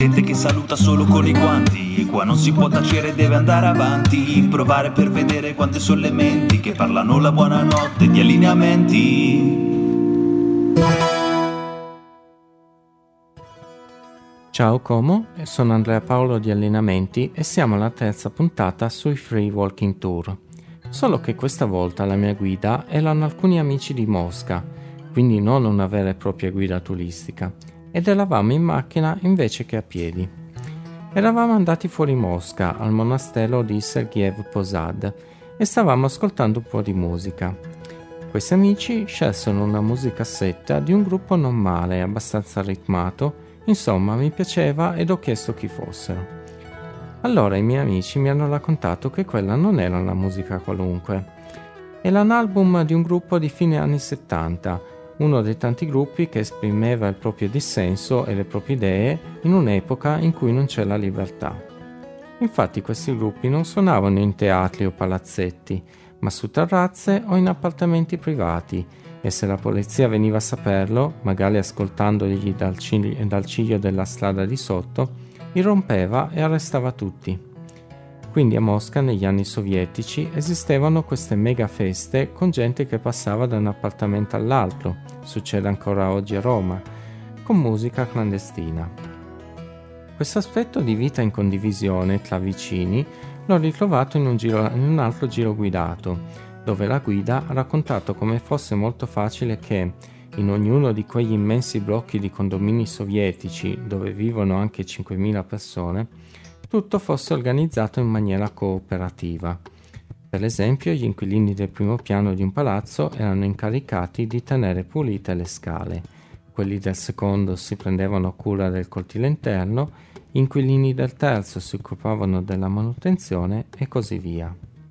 Gente che saluta solo con i guanti, e qua non si può tacere, deve andare avanti. Provare per vedere quante sono le menti che parlano la buonanotte di allineamenti. Ciao Como, sono Andrea Paolo di Allineamenti e siamo alla terza puntata sui Free Walking Tour. Solo che questa volta la mia guida erano alcuni amici di Mosca, quindi non una vera e propria guida turistica, ed eravamo in macchina invece che a piedi. Eravamo andati fuori Mosca, al monastero di Sergiev Posad, e stavamo ascoltando un po' di musica. Questi amici scelsero una musicassetta di un gruppo non male, abbastanza ritmato. Insomma, mi piaceva ed ho chiesto chi fossero. Allora i miei amici mi hanno raccontato che quella non era una musica qualunque. Era un album di un gruppo di fine anni 70, uno dei tanti gruppi che esprimeva il proprio dissenso e le proprie idee in un'epoca in cui non c'era libertà. Infatti questi gruppi non suonavano in teatri o palazzetti, ma su terrazze o in appartamenti privati, e se la polizia veniva a saperlo, magari ascoltandogli dal ciglio della strada di sotto, irrompeva e arrestava tutti. Quindi a Mosca negli anni sovietici esistevano queste mega feste con gente che passava da un appartamento all'altro, succede ancora oggi a Roma, con musica clandestina. Questo aspetto di vita in condivisione tra vicini l'ho ritrovato in un altro giro guidato, dove la guida ha raccontato come fosse molto facile che, in ognuno di quegli immensi blocchi di condomini sovietici, dove vivono anche 5.000 persone, tutto fosse organizzato in maniera cooperativa. Per esempio, gli inquilini del primo piano di un palazzo erano incaricati di tenere pulite le scale, quelli del secondo si prendevano cura del cortile interno, gli inquilini del terzo si occupavano della manutenzione e così via.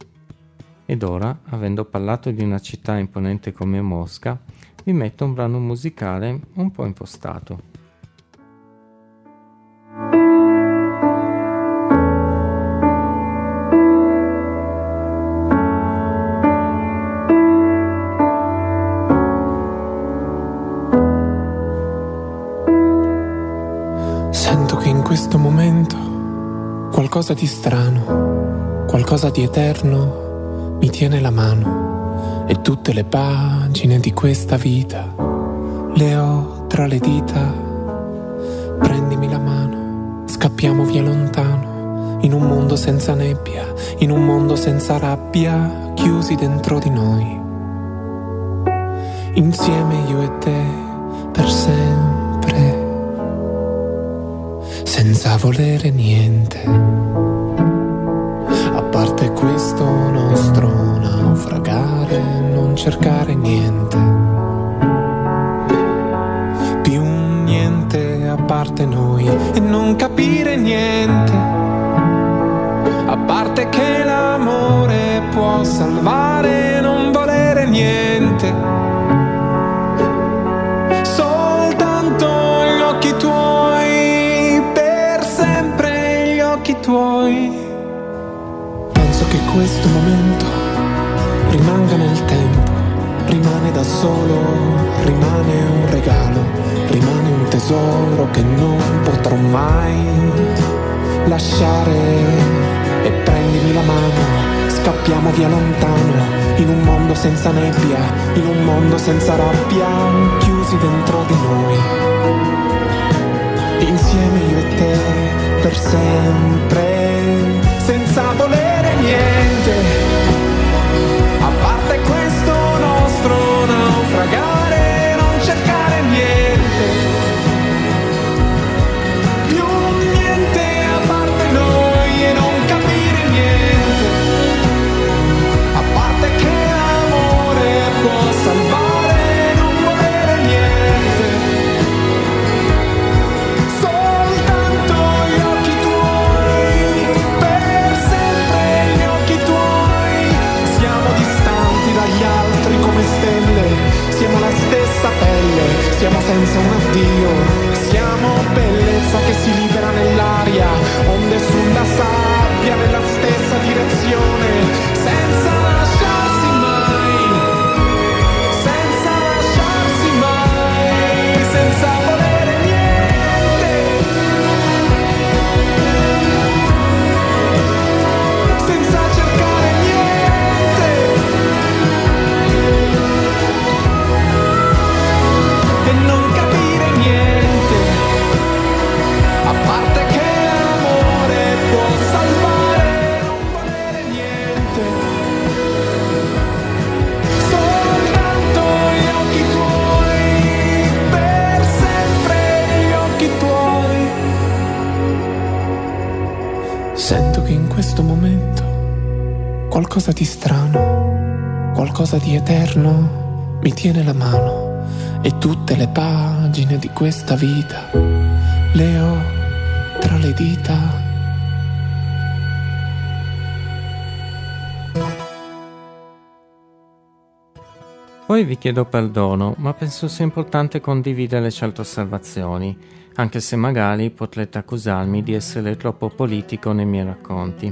Ed ora, avendo parlato di una città imponente come Mosca, vi metto un brano musicale un po' impostato. Sento che in questo momento qualcosa di strano, qualcosa di eterno mi tiene la mano, e tutte le pagine di questa vita le ho tra le dita. Prendimi la mano, scappiamo via lontano, in un mondo senza nebbia, in un mondo senza rabbia, chiusi dentro di noi, insieme io e te, per sempre, senza volere niente. A parte questo nostro naufragare, non cercare niente, più niente a parte noi, e non capire niente, a parte che l'amore può salvare, non volere niente, soltanto gli occhi tuoi, per sempre gli occhi tuoi. Che questo momento rimanga nel tempo, rimane da solo, rimane un regalo, rimane un tesoro che non potrò mai lasciare. E prendimi la mano, scappiamo via lontano, in un mondo senza nebbia, in un mondo senza rabbia, chiusi dentro di noi, insieme io e te, per sempre, senza volere niente, a parte questo nostro naufragare, non cercare niente, più niente a parte noi, e non capire niente, a parte che l'amore può salvare, non volere niente, soltanto gli occhi tuoi. che in questo momento qualcosa di strano, qualcosa di eterno mi tiene la mano e tutte le pagine di questa vita le ho tra le dita. Poi vi chiedo perdono, ma penso sia importante condividere certe osservazioni, anche se magari potrete accusarmi di essere troppo politico nei miei racconti.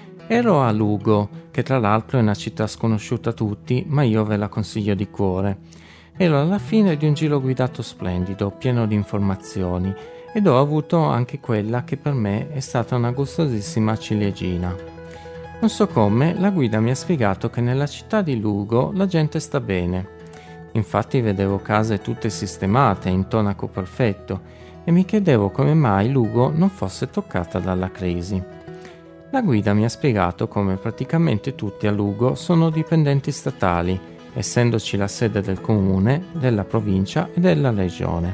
Ero a Lugo, che tra l'altro è una città sconosciuta a tutti, ma io ve la consiglio di cuore. Ero alla fine di un giro guidato splendido, pieno di informazioni, ed ho avuto anche quella che per me è stata una gustosissima ciliegina. Non so come, la guida mi ha spiegato che nella città di Lugo la gente sta bene. Infatti vedevo case tutte sistemate, in tonaco perfetto, e mi chiedevo come mai Lugo non fosse toccata dalla crisi. La guida mi ha spiegato come praticamente tutti a Lugo sono dipendenti statali, essendoci la sede del comune, della provincia e della regione.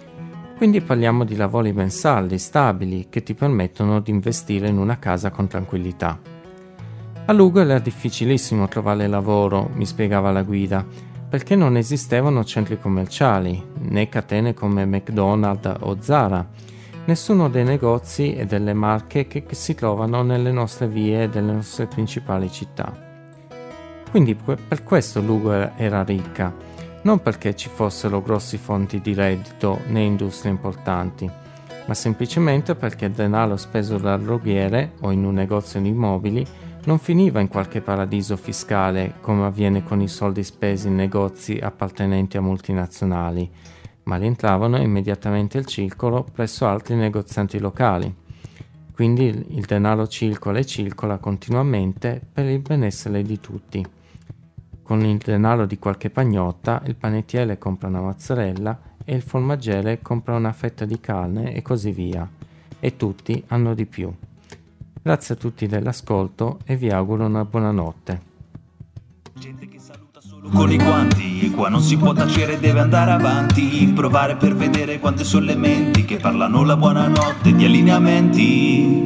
Quindi parliamo di lavori mensali, stabili, che ti permettono di investire in una casa con tranquillità. A Lugo era difficilissimo trovare lavoro, mi spiegava la guida, perché non esistevano centri commerciali, né catene come McDonald's o Zara, nessuno dei negozi e delle marche che si trovano nelle nostre vie e delle nostre principali città. Quindi per questo Lugo era ricca, non perché ci fossero grossi fonti di reddito né industrie importanti, ma semplicemente perché il denaro speso dal droghiere o in un negozio di immobili non finiva in qualche paradiso fiscale come avviene con i soldi spesi in negozi appartenenti a multinazionali, ma rientravano immediatamente al circolo presso altri negozianti locali. Quindi il denaro circola e circola continuamente per il benessere di tutti. Con il denaro di qualche pagnotta il panettiere compra una mozzarella e il formaggere compra una fetta di carne e così via, e tutti hanno di più. Grazie a tutti dell'ascolto e vi auguro una buona notte. Gente che saluta solo con i guanti, e qua non si può tacere, deve andare avanti, provare per vedere quante sono le menti che parlano la buonanotte di allineamenti.